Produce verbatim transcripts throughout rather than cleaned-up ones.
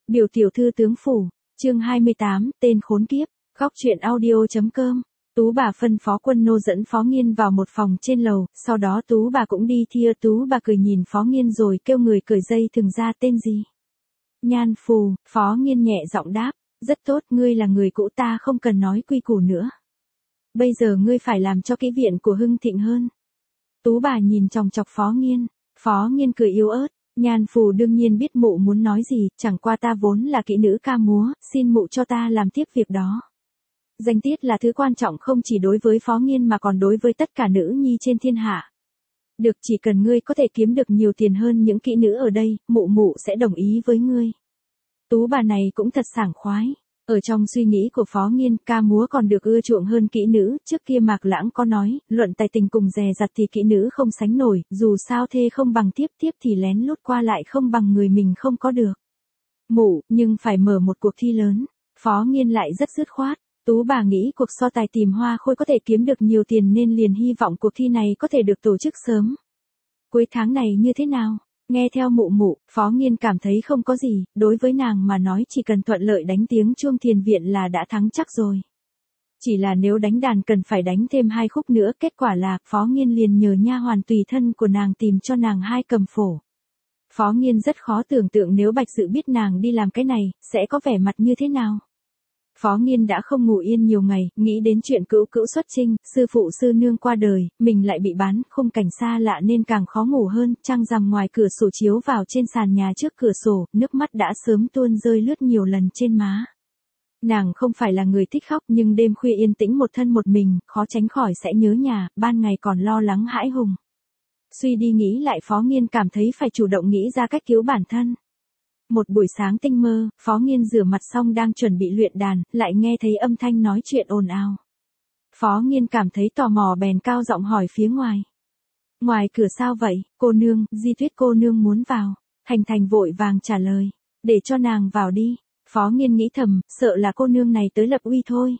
Biểu tiểu thư tướng phủ, chương hai mươi tám, tên khốn kiếp, góc truyện audio.com. Tú bà phân phó Quân Nô dẫn Phó Nghiên vào một phòng trên lầu, sau đó Tú bà cũng đi thia. Tú bà cười nhìn Phó Nghiên rồi kêu người cởi dây thừng ra. Tên gì? Nhan Phù. Phó Nghiên nhẹ giọng đáp, rất tốt, ngươi là người cũ, ta không cần nói quy củ nữa. Bây giờ ngươi phải làm cho kỹ viện của hưng thịnh hơn. Tú bà nhìn chòng chọc Phó Nghiên. Phó Nghiên cười yếu ớt. Nhan Phù đương nhiên biết mụ muốn nói gì, chẳng qua ta vốn là kỹ nữ ca múa, xin mụ cho ta làm tiếp việc đó. Danh tiết là thứ quan trọng không chỉ đối với Phó Nghiên mà còn đối với tất cả nữ nhi trên thiên hạ. Được, chỉ cần ngươi có thể kiếm được nhiều tiền hơn những kỹ nữ ở đây, mụ mụ sẽ đồng ý với ngươi. Tú bà này cũng thật sảng khoái. Ở trong suy nghĩ của Phó Nghiên, ca múa còn được ưa chuộng hơn kỹ nữ. Trước kia Mạc Lãng có nói, luận tài tình cùng dè dặt thì kỹ nữ không sánh nổi, dù sao thê không bằng tiếp, tiếp thì lén lút qua lại không bằng người mình không có được. Mụ, nhưng phải mở một cuộc thi lớn. Phó Nghiên lại rất dứt khoát. Tú bà nghĩ cuộc so tài tìm hoa khôi có thể kiếm được nhiều tiền nên liền hy vọng cuộc thi này có thể được tổ chức sớm. Cuối tháng này như thế nào? Nghe theo mụ mụ, Phó Nghiên cảm thấy không có gì, đối với nàng mà nói chỉ cần thuận lợi đánh tiếng chuông thiền viện là đã thắng chắc rồi. Chỉ là nếu đánh đàn cần phải đánh thêm hai khúc nữa, kết quả là Phó Nghiên liền nhờ nha hoàn tùy thân của nàng tìm cho nàng hai cầm phổ. Phó Nghiên rất khó tưởng tượng nếu Bạch Dự biết nàng đi làm cái này, sẽ có vẻ mặt như thế nào. Phó Nghiên đã không ngủ yên nhiều ngày, nghĩ đến chuyện cữu cữu xuất trinh, sư phụ sư nương qua đời, mình lại bị bán, khung cảnh xa lạ nên càng khó ngủ hơn. Trăng rằm ngoài cửa sổ chiếu vào trên sàn nhà trước cửa sổ, nước mắt đã sớm tuôn rơi lướt nhiều lần trên má. Nàng không phải là người thích khóc nhưng đêm khuya yên tĩnh một thân một mình, khó tránh khỏi sẽ nhớ nhà, ban ngày còn lo lắng hãi hùng. Suy đi nghĩ lại, Phó Nghiên cảm thấy phải chủ động nghĩ ra cách cứu bản thân. Một buổi sáng tinh mơ, Phó Nghiên rửa mặt xong đang chuẩn bị luyện đàn, lại nghe thấy âm thanh nói chuyện ồn ào. Phó Nghiên cảm thấy tò mò bèn cao giọng hỏi phía ngoài. Ngoài cửa sao vậy, cô nương? Di Tuyết cô nương muốn vào. Thành Thành vội vàng trả lời. Để cho nàng vào đi. Phó Nghiên nghĩ thầm, sợ là cô nương này tới lập uy thôi.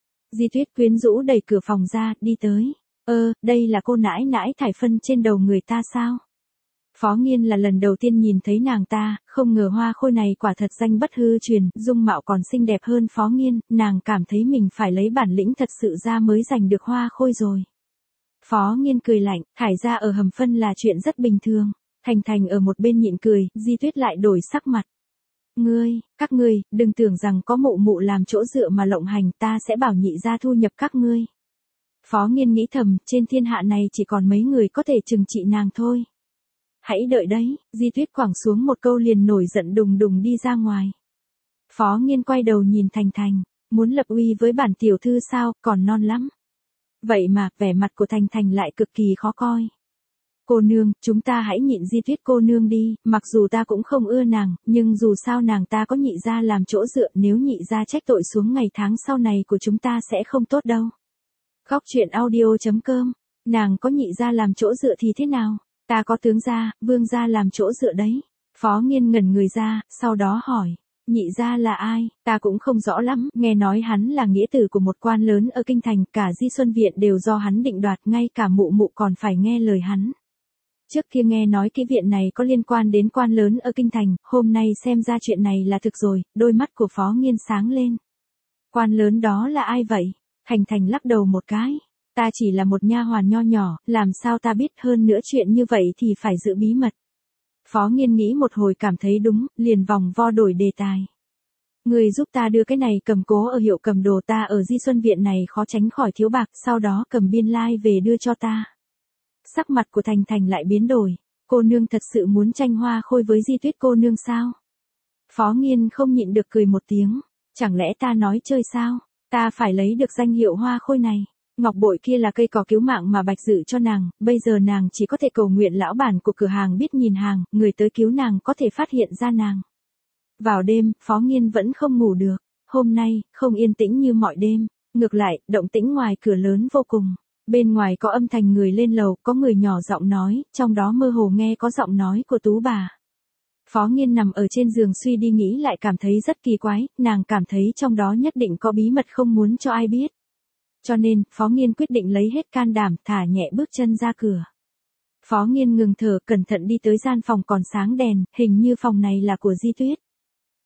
Di Tuyết quyến rũ đẩy cửa phòng ra, đi tới. Ơ, đây là cô nãi nãi thải phân trên đầu người ta sao? Phó Nghiên là lần đầu tiên nhìn thấy nàng ta, không ngờ hoa khôi này quả thật danh bất hư truyền, dung mạo còn xinh đẹp hơn Phó Nghiên, nàng cảm thấy mình phải lấy bản lĩnh thật sự ra mới giành được hoa khôi rồi. Phó Nghiên cười lạnh, thải ra ở hầm phân là chuyện rất bình thường. Thành Thành ở một bên nhịn cười, Di Tuyết lại đổi sắc mặt. Ngươi, các ngươi, đừng tưởng rằng có mụ mụ làm chỗ dựa mà lộng hành, ta sẽ bảo nhị gia thu nhập các ngươi. Phó Nghiên nghĩ thầm, trên thiên hạ này chỉ còn mấy người có thể trừng trị nàng thôi. Hãy đợi đấy, Di Tuyết quẳng xuống một câu liền nổi giận đùng đùng đi ra ngoài. Phó Nghiên quay đầu nhìn Thành Thành, muốn lập uy với bản tiểu thư sao, còn non lắm. Vậy mà, vẻ mặt của Thành Thành lại cực kỳ khó coi. Cô nương, chúng ta hãy nhịn Di Tuyết cô nương đi, mặc dù ta cũng không ưa nàng, nhưng dù sao nàng ta có nhị gia làm chỗ dựa, nếu nhị gia trách tội xuống ngày tháng sau này của chúng ta sẽ không tốt đâu. Góc truyện audio.com, nàng có nhị gia làm chỗ dựa thì thế nào? Ta có tướng gia, vương gia làm chỗ dựa đấy. Phó Nghiên ngẩn người ra, sau đó hỏi. Nhị gia là ai? Ta cũng không rõ lắm, nghe nói hắn là nghĩa tử của một quan lớn ở kinh thành, cả Di Xuân Viện đều do hắn định đoạt, ngay cả mụ mụ còn phải nghe lời hắn. Trước kia nghe nói cái viện này có liên quan đến quan lớn ở kinh thành, hôm nay xem ra chuyện này là thực rồi, đôi mắt của Phó Nghiên sáng lên. Quan lớn đó là ai vậy? Thành Thành lắc đầu một cái. Ta chỉ là một nha hoàn nho nhỏ, làm sao ta biết, hơn nữa chuyện như vậy thì phải giữ bí mật. Phó Nghiên nghĩ một hồi cảm thấy đúng, liền vòng vo đổi đề tài. Người giúp ta đưa cái này cầm cố ở hiệu cầm đồ, ta ở Di Xuân Viện này khó tránh khỏi thiếu bạc, sau đó cầm biên lai về đưa cho ta. Sắc mặt của Thành Thành lại biến đổi. Cô nương thật sự muốn tranh hoa khôi với Di Tuyết cô nương sao? Phó Nghiên không nhịn được cười một tiếng. Chẳng lẽ ta nói chơi sao? Ta phải lấy được danh hiệu hoa khôi này. Ngọc bội kia là cây cỏ cứu mạng mà Bạch Dự cho nàng, bây giờ nàng chỉ có thể cầu nguyện lão bản của cửa hàng biết nhìn hàng, người tới cứu nàng có thể phát hiện ra nàng. Vào đêm, Phó Nghiên vẫn không ngủ được. Hôm nay, không yên tĩnh như mọi đêm. Ngược lại, động tĩnh ngoài cửa lớn vô cùng. Bên ngoài có âm thanh người lên lầu, có người nhỏ giọng nói, trong đó mơ hồ nghe có giọng nói của Tú bà. Phó Nghiên nằm ở trên giường suy đi nghĩ lại cảm thấy rất kỳ quái, nàng cảm thấy trong đó nhất định có bí mật không muốn cho ai biết. Cho nên, Phó Nghiên quyết định lấy hết can đảm, thả nhẹ bước chân ra cửa. Phó Nghiên ngừng thở, cẩn thận đi tới gian phòng còn sáng đèn, hình như phòng này là của Di Tuyết.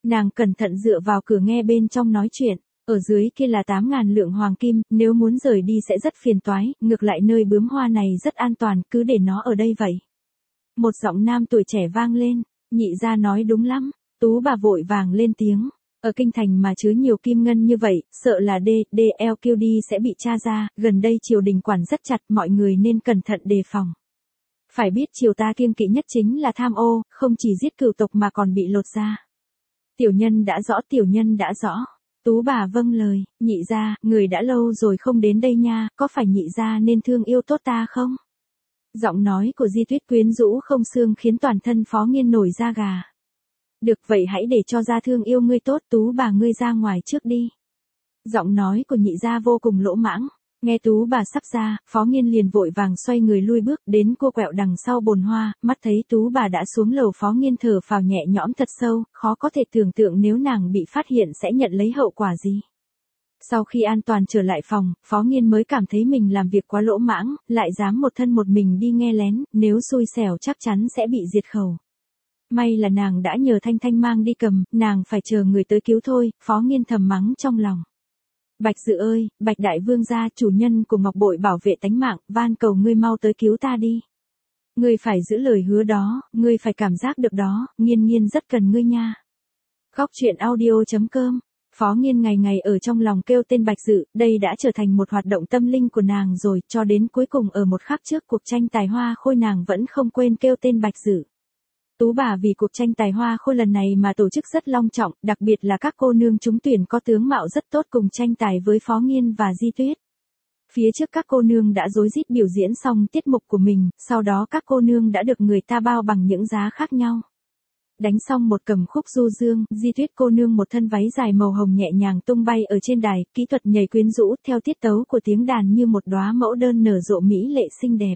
Nàng cẩn thận dựa vào cửa nghe bên trong nói chuyện, ở dưới kia là tám ngàn lượng hoàng kim, nếu muốn rời đi sẽ rất phiền toái, ngược lại nơi bướm hoa này rất an toàn, cứ để nó ở đây vậy. Một giọng nam tuổi trẻ vang lên, nhị gia nói đúng lắm, Tú bà vội vàng lên tiếng. Ở kinh thành mà chứa nhiều kim ngân như vậy, sợ là D, D L Q D sẽ bị tra ra, gần đây triều đình quản rất chặt, mọi người nên cẩn thận đề phòng. Phải biết triều ta kiêng kỵ nhất chính là tham ô, không chỉ giết cửu tộc mà còn bị lột da. Tiểu nhân đã rõ, tiểu nhân đã rõ. Tú bà vâng lời, nhị gia, người đã lâu rồi không đến đây nha, có phải nhị gia nên thương yêu tốt ta không? Giọng nói của Di Tuyết quyến rũ không xương khiến toàn thân Phó Nghiên nổi da gà. Được vậy hãy để cho gia thương yêu ngươi tốt, Tú bà ngươi ra ngoài trước đi. Giọng nói của nhị gia vô cùng lỗ mãng. Nghe Tú bà sắp ra, Phó Nghiên liền vội vàng xoay người lui bước đến cô quẹo đằng sau bồn hoa, mắt thấy Tú bà đã xuống lầu, Phó Nghiên thở phào nhẹ nhõm thật sâu, khó có thể tưởng tượng nếu nàng bị phát hiện sẽ nhận lấy hậu quả gì. Sau khi an toàn trở lại phòng, Phó Nghiên mới cảm thấy mình làm việc quá lỗ mãng, lại dám một thân một mình đi nghe lén, nếu xui xẻo chắc chắn sẽ bị diệt khẩu. May là nàng đã nhờ Thanh Thanh mang đi cầm, nàng phải chờ người tới cứu thôi, Phó Nghiên thầm mắng trong lòng. Bạch Dự ơi, Bạch Đại Vương gia, chủ nhân của Ngọc Bội bảo vệ tánh mạng, van cầu ngươi mau tới cứu ta đi. Ngươi phải giữ lời hứa đó, ngươi phải cảm giác được đó, Nghiên Nghiên rất cần ngươi nha. Góc truyện audio chấm com. Phó Nghiên ngày ngày ở trong lòng kêu tên Bạch Dự, đây đã trở thành một hoạt động tâm linh của nàng rồi, cho đến cuối cùng ở một khắc trước cuộc tranh tài hoa khôi nàng vẫn không quên kêu tên Bạch Dự. Tú bà vì cuộc tranh tài hoa khôi lần này mà tổ chức rất long trọng, đặc biệt là các cô nương trúng tuyển có tướng mạo rất tốt cùng tranh tài với Phó Nghiên và Di Tuyết. Phía trước các cô nương đã rối rít biểu diễn xong tiết mục của mình, sau đó các cô nương đã được người ta bao bằng những giá khác nhau. Đánh xong một cầm khúc du dương, Di Tuyết cô nương một thân váy dài màu hồng nhẹ nhàng tung bay ở trên đài, kỹ thuật nhảy quyến rũ theo tiết tấu của tiếng đàn như một đóa mẫu đơn nở rộ mỹ lệ xinh đẹp.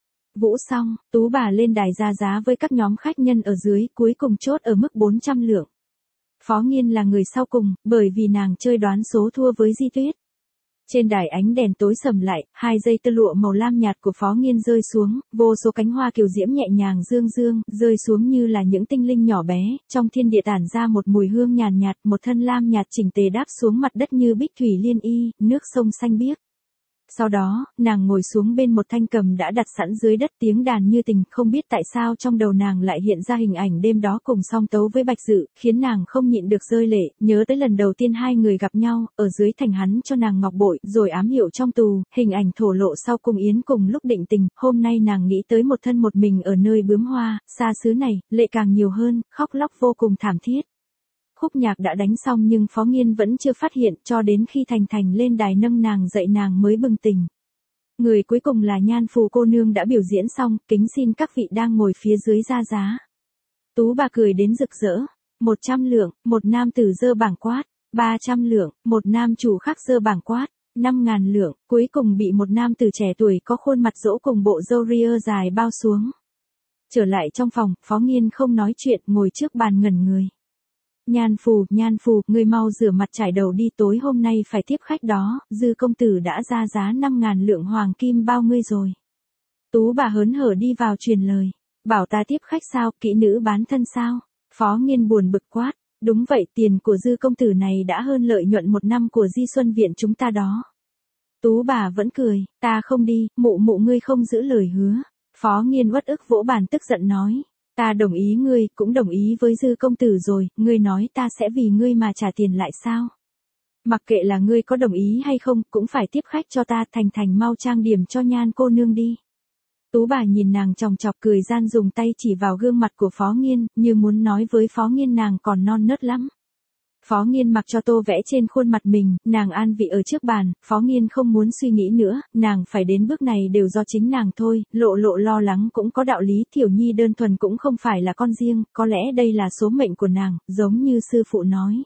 Vũ xong, Tú bà lên đài ra giá với các nhóm khách nhân ở dưới, cuối cùng chốt ở mức bốn trăm lượng. Phó Nghiên là người sau cùng, bởi vì nàng chơi đoán số thua với Di Tuyết. Trên đài ánh đèn tối sầm lại, hai dây tơ lụa màu lam nhạt của Phó Nghiên rơi xuống, vô số cánh hoa kiều diễm nhẹ nhàng dương dương, rơi xuống như là những tinh linh nhỏ bé, trong thiên địa tản ra một mùi hương nhàn nhạt, một thân lam nhạt chỉnh tề đáp xuống mặt đất như bích thủy liên y, nước sông xanh biếc. Sau đó, nàng ngồi xuống bên một thanh cầm đã đặt sẵn dưới đất, tiếng đàn như tình, không biết tại sao trong đầu nàng lại hiện ra hình ảnh đêm đó cùng song tấu với Bạch Dự, khiến nàng không nhịn được rơi lệ, nhớ tới lần đầu tiên hai người gặp nhau, ở dưới thành hắn cho nàng ngọc bội, rồi ám hiệu trong tù, hình ảnh thổ lộ sau cung yến cùng lúc định tình, hôm nay nàng nghĩ tới một thân một mình ở nơi bướm hoa, xa xứ này, lệ càng nhiều hơn, khóc lóc vô cùng thảm thiết. Khúc nhạc đã đánh xong nhưng Phó Nghiên vẫn chưa phát hiện, cho đến khi Thành Thành lên đài nâng nàng dậy nàng mới bừng tỉnh. Người cuối cùng là Nhan Phù cô nương đã biểu diễn xong, kính xin các vị đang ngồi phía dưới ra giá. Tú bà cười đến rực rỡ. một trăm lượng, một nam tử giơ bảng quát. ba trăm lượng, một nam chủ khác giơ bảng quát. năm ngàn lượng, cuối cùng bị một nam tử trẻ tuổi có khuôn mặt dỗ cùng bộ râu ria dài bao xuống. Trở lại trong phòng, Phó Nghiên không nói chuyện, ngồi trước bàn ngẩn người. Nhan Phù, Nhan Phù, ngươi mau rửa mặt trải đầu đi, tối hôm nay phải tiếp khách đó, Dư công tử đã ra giá năm ngàn lượng hoàng kim bao ngươi rồi. Tú bà hớn hở đi vào truyền lời, bảo ta tiếp khách sao, kỹ nữ bán thân sao? Phó Nghiên buồn bực quát, đúng vậy, tiền của Dư công tử này đã hơn lợi nhuận một năm của Di Xuân viện chúng ta đó. Tú bà vẫn cười, ta không đi, mụ mụ ngươi không giữ lời hứa. Phó Nghiên uất ức vỗ bàn tức giận nói. Ta đồng ý ngươi, cũng đồng ý với Dư công tử rồi, ngươi nói ta sẽ vì ngươi mà trả tiền lại sao? Mặc kệ là ngươi có đồng ý hay không, cũng phải tiếp khách cho ta, Thành Thành mau trang điểm cho Nhan cô nương đi. Tú bà nhìn nàng chòng chọc cười gian dùng tay chỉ vào gương mặt của Phó Nghiên, như muốn nói với Phó Nghiên nàng còn non nớt lắm. Phó Nghiên mặc cho tô vẽ trên khuôn mặt mình, nàng an vị ở trước bàn, Phó Nghiên không muốn suy nghĩ nữa, nàng phải đến bước này đều do chính nàng thôi, lộ lộ lo lắng cũng có đạo lý, Tiểu Nhi đơn thuần cũng không phải là con riêng, có lẽ đây là số mệnh của nàng, giống như sư phụ nói.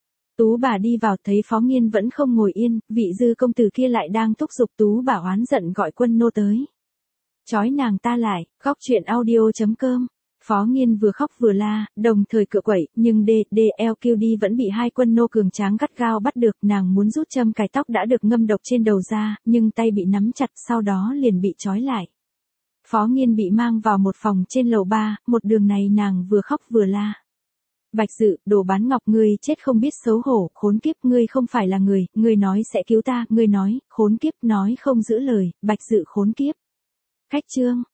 Tú bà đi vào thấy Phó Nghiên vẫn không ngồi yên, vị Dư công tử kia lại đang thúc giục. Tú bà oán giận gọi quân nô tới. Chói nàng ta lại, góc truyện audio chấm com. Phó Nghiên vừa khóc vừa la, đồng thời cựa quậy, nhưng D, D, L, Q D vẫn bị hai quân nô cường tráng gắt gao bắt được, nàng muốn rút châm cài tóc đã được ngâm độc trên đầu ra, nhưng tay bị nắm chặt, sau đó liền bị trói lại. Phó Nghiên bị mang vào một phòng trên lầu ba, một đường này nàng vừa khóc vừa la. Bạch Dự, đồ bán ngọc, ngươi chết không biết xấu hổ, khốn kiếp, ngươi không phải là người, ngươi nói sẽ cứu ta, ngươi nói, khốn kiếp, nói không giữ lời, Bạch Dự khốn kiếp. Khách chương.